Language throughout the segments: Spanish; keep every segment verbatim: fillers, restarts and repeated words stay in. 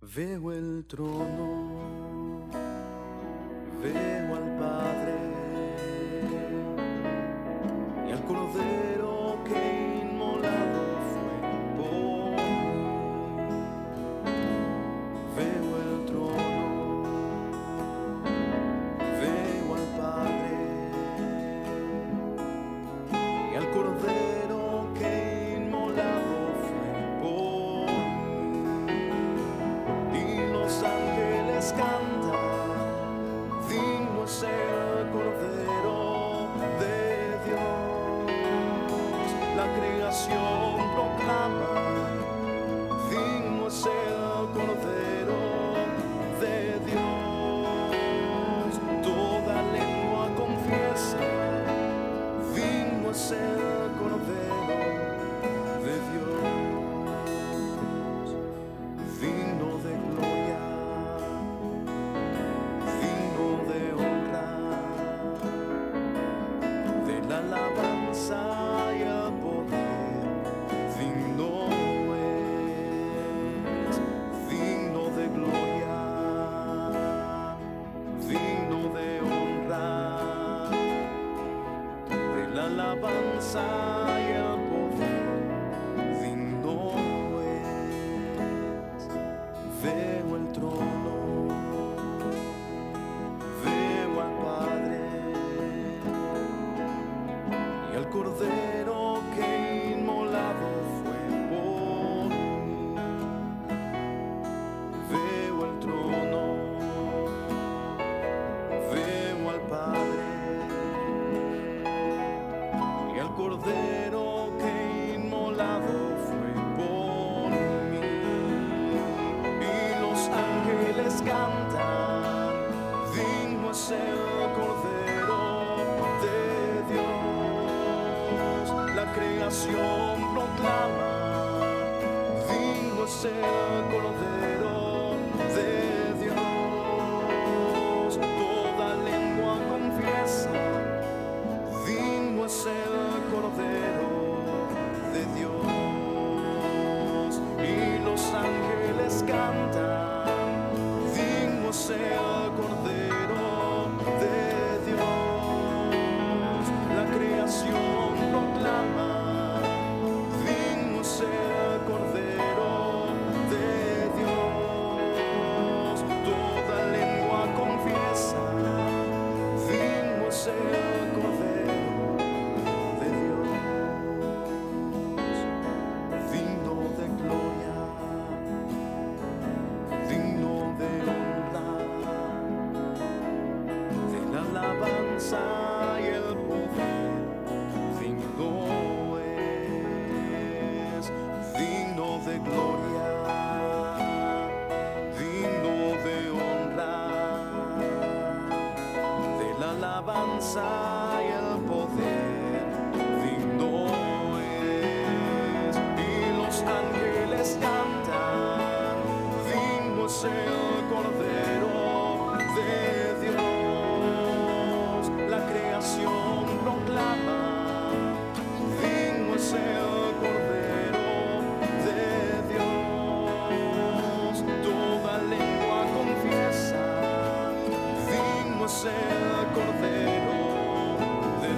Veo el trono, veo al Padre y al Cordero que inmolado fue por mí. Veo el trono, veo al Padre y al Cordero que inmolado fue por mí. Y los ángeles cantan, digno es el Cordero de Dios. La creación proclama, digno es el Cordero de Dios. Toda lengua confiesa, digno es el Cordero de Dios. Digno de gloria, digno de honra, de la alabanza y el poder, digno es, digno de gloria, digno de honra, de la alabanza y el poder, digno es. Veo el trono, veo al Padre y al Cordero que inmolado fue por mí. Veo el trono, veo al Padre y al Cordero que inmolado fue por mí. Y los ángeles cantan, digno es el Cordero de Dios. La creación proclama, digno es el Cordero de Dios. Toda lengua confiesa, digno es el Cordero de Dios. Y los ángeles cantan, digno es el Cordero de Dios. La creación proclama, digno es el Cordero de Dios. Toda lengua confiesa, digno es el Cordero de Dios. Digno de gloria, digno de honra, de la alabanza y el poder, digno es, digno de gloria, digno de honra, de la alabanza y el poder, digno es. Y los ángeles cantan, digno es el Cordero de Dios. La creación proclama, digno es el Cordero de Dios. Toda lengua confiesa, digno es el Cordero de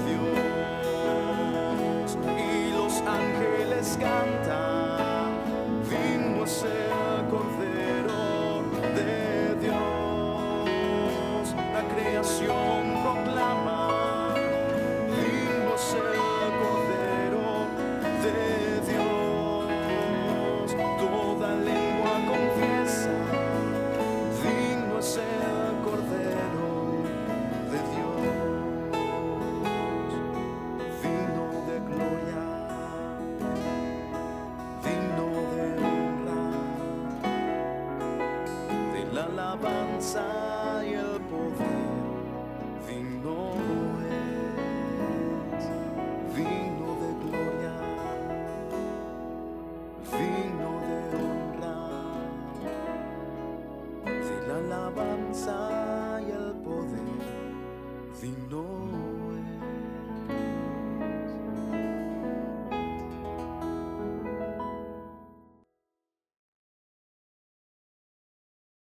Dios. Y los ángeles cantan, digno es el Cordero de Dios. La creación proclama, digno es el Cordero de Dios. Toda lengua confiesa, digno es el Cordero de Dios. Digno de gloria, digno de honra, de la alabanza